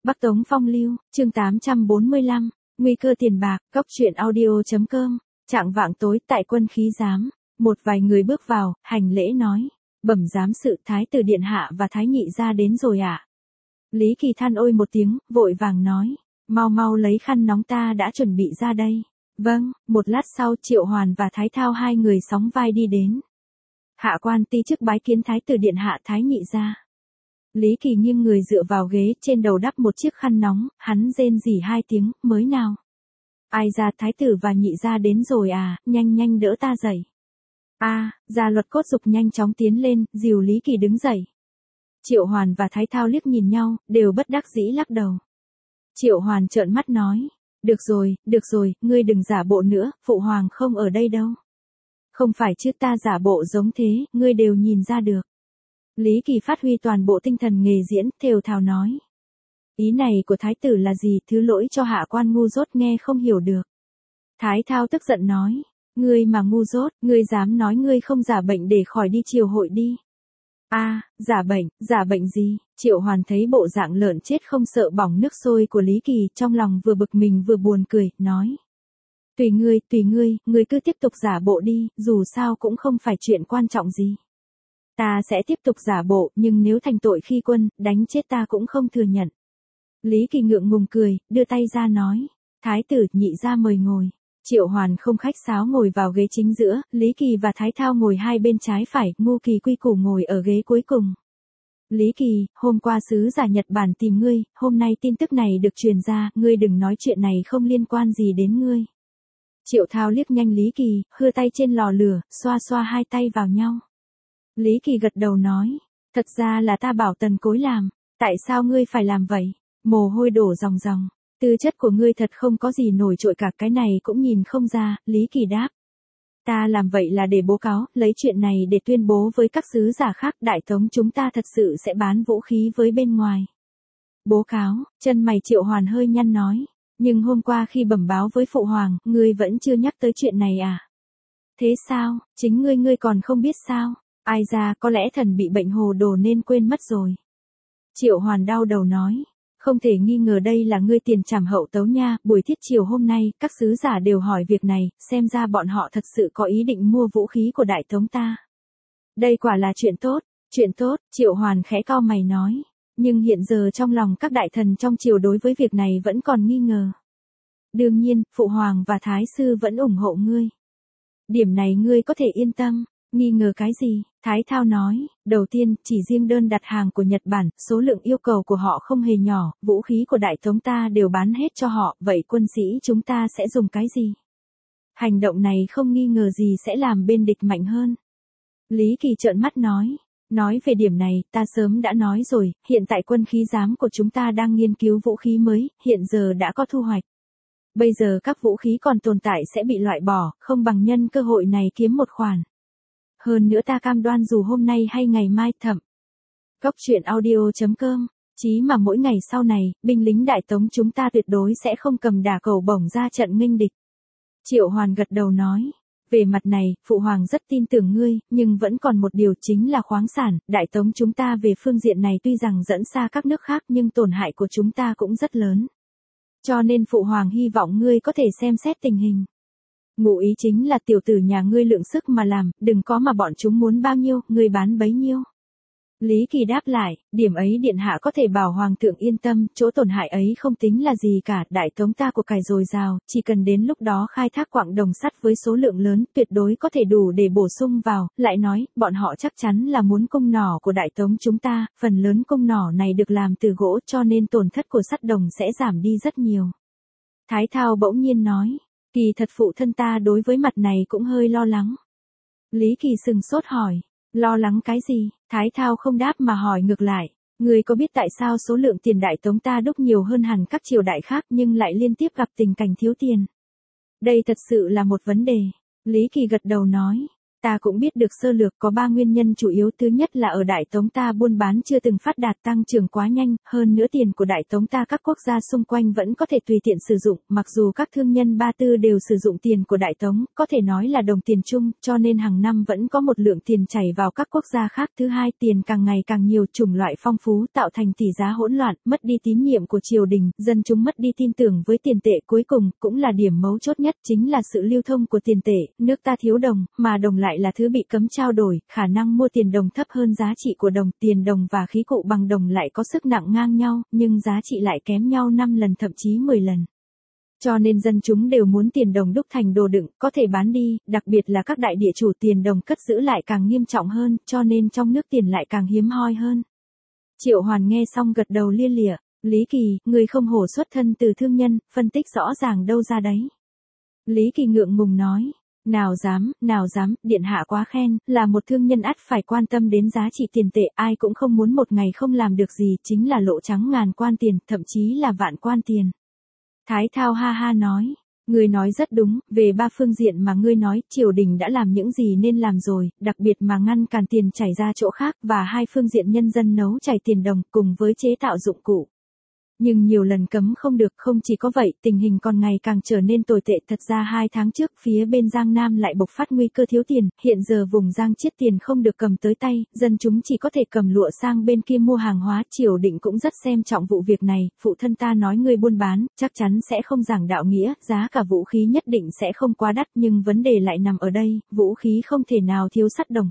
Bắc Tống Phong Lưu, chương 845, nguy cơ tiền bạc, góc truyện audio.com. Trạng vạng tối tại quân khí giám, một vài người bước vào, hành lễ nói, bẩm giám sự thái tử điện hạ và thái nhị gia đến rồi ạ. Lý Kỳ than ôi một tiếng, vội vàng nói, mau mau lấy khăn nóng ta đã chuẩn bị ra đây. Vâng, một lát sau Triệu Hoàn và Thái Thao hai người sóng vai đi đến. Hạ quan ti chức bái kiến thái tử điện hạ thái nhị gia. Lý Kỳ nghiêng người dựa vào ghế, trên đầu đắp một chiếc khăn nóng, hắn rên rỉ hai tiếng, mới nào. Ai ra thái tử và nhị gia đến rồi à, nhanh nhanh đỡ ta dậy. Gia Luật Cốt dục nhanh chóng tiến lên, dìu Lý Kỳ đứng dậy. Triệu Hoàn và Thái Thao liếc nhìn nhau, đều bất đắc dĩ lắc đầu. Triệu Hoàn trợn mắt nói, được rồi, ngươi đừng giả bộ nữa, phụ hoàng không ở đây đâu. Không phải chứ ta giả bộ giống thế, ngươi đều nhìn ra được. Lý Kỳ phát huy toàn bộ tinh thần nghề diễn, thều thào nói. Ý này của thái tử là gì, thứ lỗi cho hạ quan ngu dốt nghe không hiểu được. Thái Thao tức giận nói, ngươi mà ngu dốt, ngươi dám nói ngươi không giả bệnh để khỏi đi triều hội đi. Giả bệnh gì? Triệu Hoàn thấy bộ dạng lợn chết không sợ bỏng nước sôi của Lý Kỳ, trong lòng vừa bực mình vừa buồn cười, nói. Tùy ngươi cứ tiếp tục giả bộ đi, dù sao cũng không phải chuyện quan trọng gì. Ta sẽ tiếp tục giả bộ, nhưng nếu thành tội khi quân, đánh chết ta cũng không thừa nhận. Lý Kỳ ngượng ngùng cười, đưa tay ra nói, thái tử, nhị gia mời ngồi. Triệu Hoàn không khách sáo ngồi vào ghế chính giữa, Lý Kỳ và Thái Thao ngồi hai bên trái phải, Ngô Kỳ quy củ ngồi ở ghế cuối cùng. Lý Kỳ, hôm qua sứ giả Nhật Bản tìm ngươi, hôm nay tin tức này được truyền ra, ngươi đừng nói chuyện này không liên quan gì đến ngươi. Triệu Thao liếc nhanh Lý Kỳ, hưa tay trên lò lửa, xoa xoa hai tay vào nhau. Lý Kỳ gật đầu nói, thật ra là ta bảo Tần Cối làm, tại sao ngươi phải làm vậy? Mồ hôi đổ ròng ròng. Tư chất của ngươi thật không có gì nổi trội cả, cái này cũng nhìn không ra, Lý Kỳ đáp. Ta làm vậy là để bố cáo, lấy chuyện này để tuyên bố với các sứ giả khác, Đại Tống chúng ta thật sự sẽ bán vũ khí với bên ngoài. Bố cáo, chân mày Triệu Hoàn hơi nhăn nói, nhưng hôm qua khi bẩm báo với phụ hoàng, ngươi vẫn chưa nhắc tới chuyện này à? Thế sao, chính ngươi còn không biết sao? Ai ra, có lẽ thần bị bệnh hồ đồ nên quên mất rồi. Triệu Hoàn đau đầu nói. Không thể nghi ngờ đây là ngươi tiền trảm hậu tấu nha, buổi thiết chiều hôm nay, các sứ giả đều hỏi việc này, xem ra bọn họ thật sự có ý định mua vũ khí của Đại Tống ta. Đây quả là chuyện tốt, Triệu Hoàn khẽ cau mày nói, nhưng hiện giờ trong lòng các đại thần trong triều đối với việc này vẫn còn nghi ngờ. Đương nhiên, phụ hoàng và thái sư vẫn ủng hộ ngươi. Điểm này ngươi có thể yên tâm. Nghi ngờ cái gì? Thái Thao nói, đầu tiên, chỉ riêng đơn đặt hàng của Nhật Bản, số lượng yêu cầu của họ không hề nhỏ, vũ khí của Đại Tống ta đều bán hết cho họ, vậy quân sĩ chúng ta sẽ dùng cái gì? Hành động này không nghi ngờ gì sẽ làm bên địch mạnh hơn. Lý Kỳ trợn mắt nói về điểm này, ta sớm đã nói rồi, hiện tại quân khí giám của chúng ta đang nghiên cứu vũ khí mới, hiện giờ đã có thu hoạch. Bây giờ các vũ khí còn tồn tại sẽ bị loại bỏ, không bằng nhân cơ hội này kiếm một khoản. Hơn nữa ta cam đoan dù hôm nay hay ngày mai thậm. Góc truyện audio.com, chí mà mỗi ngày sau này, binh lính Đại Tống chúng ta tuyệt đối sẽ không cầm đả cầu bổng ra trận nghênh địch. Triệu Hoàn gật đầu nói, về mặt này, phụ hoàng rất tin tưởng ngươi, nhưng vẫn còn một điều chính là khoáng sản, Đại Tống chúng ta về phương diện này tuy rằng dẫn xa các nước khác nhưng tổn hại của chúng ta cũng rất lớn. Cho nên phụ hoàng hy vọng ngươi có thể xem xét tình hình. Ngụ ý chính là tiểu tử nhà ngươi lượng sức mà làm, đừng có mà bọn chúng muốn bao nhiêu, ngươi bán bấy nhiêu. Lý Kỳ đáp lại, điểm ấy điện hạ có thể bảo hoàng thượng yên tâm, chỗ tổn hại ấy không tính là gì cả, Đại Tống ta của cải dồi dào, chỉ cần đến lúc đó khai thác quặng đồng sắt với số lượng lớn, tuyệt đối có thể đủ để bổ sung vào, lại nói, bọn họ chắc chắn là muốn cung nỏ của Đại Tống chúng ta, phần lớn cung nỏ này được làm từ gỗ cho nên tổn thất của sắt đồng sẽ giảm đi rất nhiều. Thái Thao bỗng nhiên nói. Kỳ thật phụ thân ta đối với mặt này cũng hơi lo lắng. Lý Kỳ sừng sốt hỏi, lo lắng cái gì? Thái Thao không đáp mà hỏi ngược lại, người có biết tại sao số lượng tiền Đại Tống ta đúc nhiều hơn hẳn các triều đại khác nhưng lại liên tiếp gặp tình cảnh thiếu tiền? Đây thật sự là một vấn đề. Lý Kỳ gật đầu nói, Ta cũng biết được sơ lược có 3 nguyên nhân chủ yếu. Thứ nhất là ở Đại Tống ta buôn bán chưa từng phát đạt, tăng trưởng quá nhanh, hơn nữa tiền của Đại Tống ta các quốc gia xung quanh vẫn có thể tùy tiện sử dụng, mặc dù các thương nhân Ba Tư đều sử dụng tiền của Đại Tống, có thể nói là đồng tiền chung, cho nên hàng năm vẫn có một lượng tiền chảy vào các quốc gia khác. Thứ hai, tiền càng ngày càng nhiều, chủng loại phong phú, tạo thành tỷ giá hỗn loạn, mất đi tín nhiệm của triều đình, dân chúng mất đi tin tưởng với tiền tệ. Cuối cùng, cũng là điểm mấu chốt nhất, chính là sự lưu thông của tiền tệ. Nước ta thiếu đồng, mà đồng lại là thứ bị cấm trao đổi, khả năng mua tiền đồng thấp hơn giá trị của đồng. Tiền đồng và khí cụ bằng đồng lại có sức nặng ngang nhau, nhưng giá trị lại kém nhau 5 lần thậm chí 10 lần. Cho nên dân chúng đều muốn tiền đồng đúc thành đồ đựng, có thể bán đi, đặc biệt là các đại địa chủ. Tiền đồng cất giữ lại càng nghiêm trọng hơn, cho nên trong nước tiền lại càng hiếm hoi hơn. Triệu Hoàn nghe xong gật đầu lia lịa. Lý Kỳ, người không hổ xuất thân từ thương nhân, phân tích rõ ràng đâu ra đấy. Lý Kỳ ngượng ngùng nói. Nào dám, điện hạ quá khen, là một thương nhân ắt phải quan tâm đến giá trị tiền tệ, ai cũng không muốn một ngày không làm được gì, chính là lộ trắng ngàn quan tiền, thậm chí là vạn quan tiền. Thái Thao ha ha nói, ngươi nói rất đúng, về 3 phương diện mà ngươi nói, triều đình đã làm những gì nên làm rồi, đặc biệt mà ngăn cản tiền chảy ra chỗ khác, và 2 phương diện nhân dân nấu chảy tiền đồng, cùng với chế tạo dụng cụ. Nhưng nhiều lần cấm không được, không chỉ có vậy, tình hình còn ngày càng trở nên tồi tệ. Thật ra 2 tháng trước, phía bên Giang Nam lại bộc phát nguy cơ thiếu tiền, hiện giờ vùng Giang Chiết tiền không được cầm tới tay, dân chúng chỉ có thể cầm lụa sang bên kia mua hàng hóa. Triều đình cũng rất xem trọng vụ việc này, phụ thân ta nói người buôn bán, chắc chắn sẽ không giảng đạo nghĩa, giá cả vũ khí nhất định sẽ không quá đắt, nhưng vấn đề lại nằm ở đây, vũ khí không thể nào thiếu sắt đồng.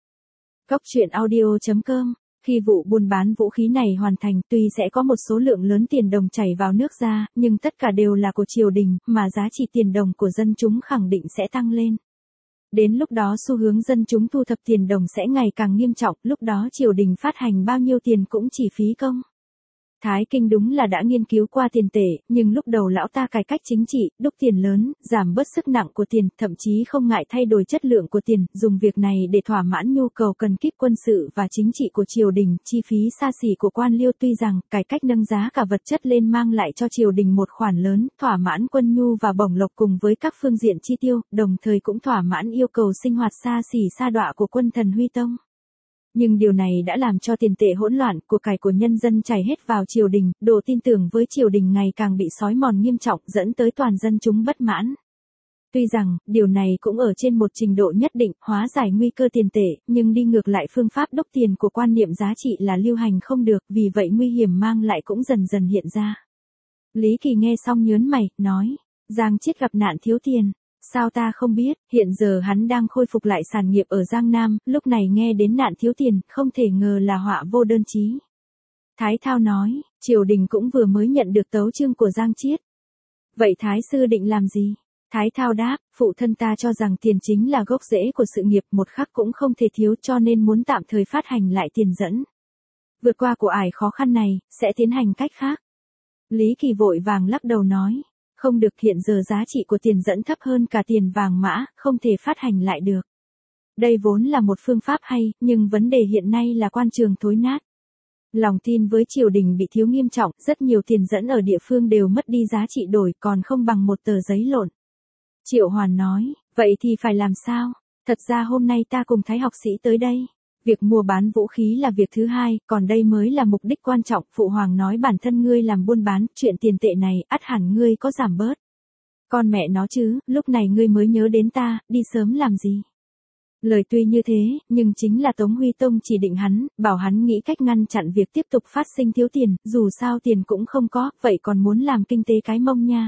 Góc truyện audio.com. Khi vụ buôn bán vũ khí này hoàn thành, tuy sẽ có một số lượng lớn tiền đồng chảy vào nước ra, nhưng tất cả đều là của triều đình, mà giá trị tiền đồng của dân chúng khẳng định sẽ tăng lên. Đến lúc đó xu hướng dân chúng thu thập tiền đồng sẽ ngày càng nghiêm trọng, lúc đó triều đình phát hành bao nhiêu tiền cũng chỉ phí công. Thái Kinh đúng là đã nghiên cứu qua tiền tệ, nhưng lúc đầu lão ta cải cách chính trị, đúc tiền lớn, giảm bớt sức nặng của tiền, thậm chí không ngại thay đổi chất lượng của tiền, dùng việc này để thỏa mãn nhu cầu cần kíp quân sự và chính trị của triều đình, chi phí xa xỉ của quan liêu. Tuy rằng, cải cách nâng giá cả vật chất lên mang lại cho triều đình một khoản lớn, thỏa mãn quân nhu và bổng lộc cùng với các phương diện chi tiêu, đồng thời cũng thỏa mãn yêu cầu sinh hoạt xa xỉ sa đọa của quân thần Huy Tông. Nhưng điều này đã làm cho tiền tệ hỗn loạn, của cải của nhân dân chảy hết vào triều đình, độ tin tưởng với triều đình ngày càng bị xói mòn nghiêm trọng, dẫn tới toàn dân chúng bất mãn. Tuy rằng, điều này cũng ở trên một trình độ nhất định, hóa giải nguy cơ tiền tệ, nhưng đi ngược lại phương pháp đúc tiền của quan niệm giá trị là lưu hành không được, vì vậy nguy hiểm mang lại cũng dần dần hiện ra. Lý Kỳ nghe xong nhớn mày, nói, Giang Chiết gặp nạn thiếu tiền. Sao ta không biết, hiện giờ hắn đang khôi phục lại sản nghiệp ở Giang Nam, lúc này nghe đến nạn thiếu tiền, không thể ngờ là họa vô đơn chí. Thái Thao nói, triều đình cũng vừa mới nhận được tấu chương của Giang Chiết. Vậy Thái sư định làm gì? Thái Thao đáp, phụ thân ta cho rằng tiền chính là gốc rễ của sự nghiệp, một khắc cũng không thể thiếu, cho nên muốn tạm thời phát hành lại tiền dẫn. Vượt qua của ải khó khăn này, sẽ tiến hành cách khác. Lý Kỳ vội vàng lắc đầu nói. Không được, hiện giờ giá trị của tiền dẫn thấp hơn cả tiền vàng mã, không thể phát hành lại được. Đây vốn là một phương pháp hay, nhưng vấn đề hiện nay là quan trường thối nát. Lòng tin với triều đình bị thiếu nghiêm trọng, rất nhiều tiền dẫn ở địa phương đều mất đi giá trị đổi, còn không bằng một tờ giấy lộn. Triệu Hoàn nói, vậy thì phải làm sao? Thật ra hôm nay ta cùng Thái học sĩ tới đây. Việc mua bán vũ khí là việc thứ hai, còn đây mới là mục đích quan trọng. Phụ hoàng nói bản thân ngươi làm buôn bán, chuyện tiền tệ này, ắt hẳn ngươi có giảm bớt. Con mẹ nó chứ, lúc này ngươi mới nhớ đến ta, đi sớm làm gì? Lời tuy như thế, nhưng chính là Tống Huy Tông chỉ định hắn, bảo hắn nghĩ cách ngăn chặn việc tiếp tục phát sinh thiếu tiền, dù sao tiền cũng không có, vậy còn muốn làm kinh tế cái mông nha.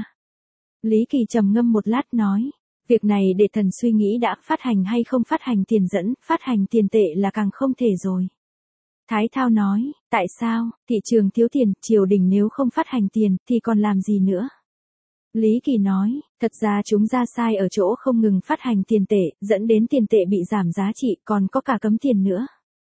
Lý Kỳ trầm ngâm một lát nói. Việc này để thần suy nghĩ đã, phát hành hay không phát hành tiền dẫn, phát hành tiền tệ là càng không thể rồi. Thái Thao nói, tại sao, thị trường thiếu tiền, triều đình nếu không phát hành tiền, thì còn làm gì nữa? Lý Kỳ nói, thật ra chúng ra sai ở chỗ không ngừng phát hành tiền tệ, dẫn đến tiền tệ bị giảm giá trị, còn có cả cấm tiền nữa.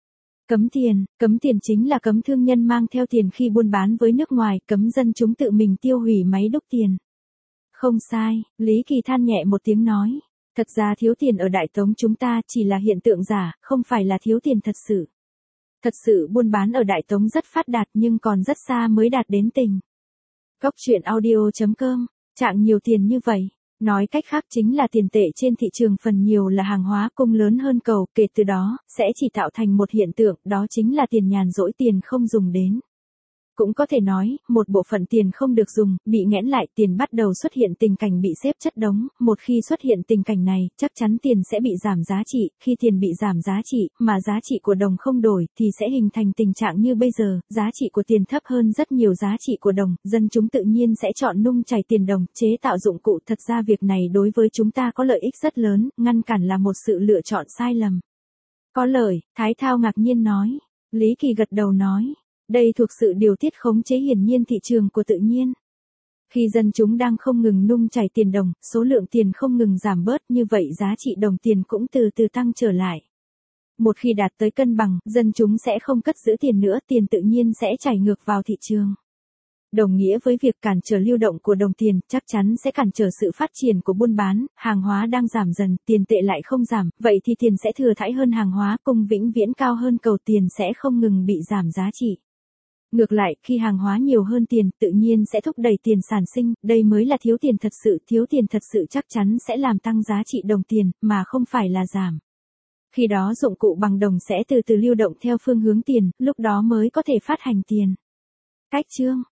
Cấm tiền chính là cấm thương nhân mang theo tiền khi buôn bán với nước ngoài, cấm dân chúng tự mình tiêu hủy máy đúc tiền. Không sai, Lý Kỳ than nhẹ một tiếng nói. Thật ra thiếu tiền ở Đại Tống chúng ta chỉ là hiện tượng giả, không phải là thiếu tiền thật sự. Thật sự buôn bán ở Đại Tống rất phát đạt nhưng còn rất xa mới đạt đến tình. Góc truyện audio.com, trạng nhiều tiền như vậy, Nói cách khác chính là tiền tệ trên thị trường phần nhiều là hàng hóa cung lớn hơn cầu, kể từ đó, sẽ chỉ tạo thành một hiện tượng, đó chính là tiền nhàn rỗi, tiền không dùng đến. Cũng có thể nói, một bộ phận tiền không được dùng, bị nghẽn lại, tiền bắt đầu xuất hiện tình cảnh bị xếp chất đống, một khi xuất hiện tình cảnh này, chắc chắn tiền sẽ bị giảm giá trị, khi tiền bị giảm giá trị, mà giá trị của đồng không đổi, thì sẽ hình thành tình trạng như bây giờ, giá trị của tiền thấp hơn rất nhiều giá trị của đồng, dân chúng tự nhiên sẽ chọn nung chảy tiền đồng, chế tạo dụng cụ, thật ra việc này đối với chúng ta có lợi ích rất lớn, ngăn cản là một sự lựa chọn sai lầm. Có lời, Thái Thao ngạc nhiên nói. Lý Kỳ gật đầu nói. Đây thuộc sự điều tiết khống chế hiển nhiên thị trường của tự nhiên. Khi dân chúng đang không ngừng nung chảy tiền đồng, số lượng tiền không ngừng giảm bớt, như vậy giá trị đồng tiền cũng từ từ tăng trở lại. Một khi đạt tới cân bằng, dân chúng sẽ không cất giữ tiền nữa, tiền tự nhiên sẽ chảy ngược vào thị trường. Đồng nghĩa với việc cản trở lưu động của đồng tiền, chắc chắn sẽ cản trở sự phát triển của buôn bán, hàng hóa đang giảm dần, tiền tệ lại không giảm, vậy thì tiền sẽ thừa thãi hơn hàng hóa, cung vĩnh viễn cao hơn cầu, tiền sẽ không ngừng bị giảm giá trị. Ngược lại, khi hàng hóa nhiều hơn tiền, tự nhiên sẽ thúc đẩy tiền sản sinh, đây mới là thiếu tiền thật sự chắc chắn sẽ làm tăng giá trị đồng tiền, mà không phải là giảm. Khi đó dụng cụ bằng đồng sẽ từ từ lưu động theo phương hướng tiền, lúc đó mới có thể phát hành tiền. Cách chương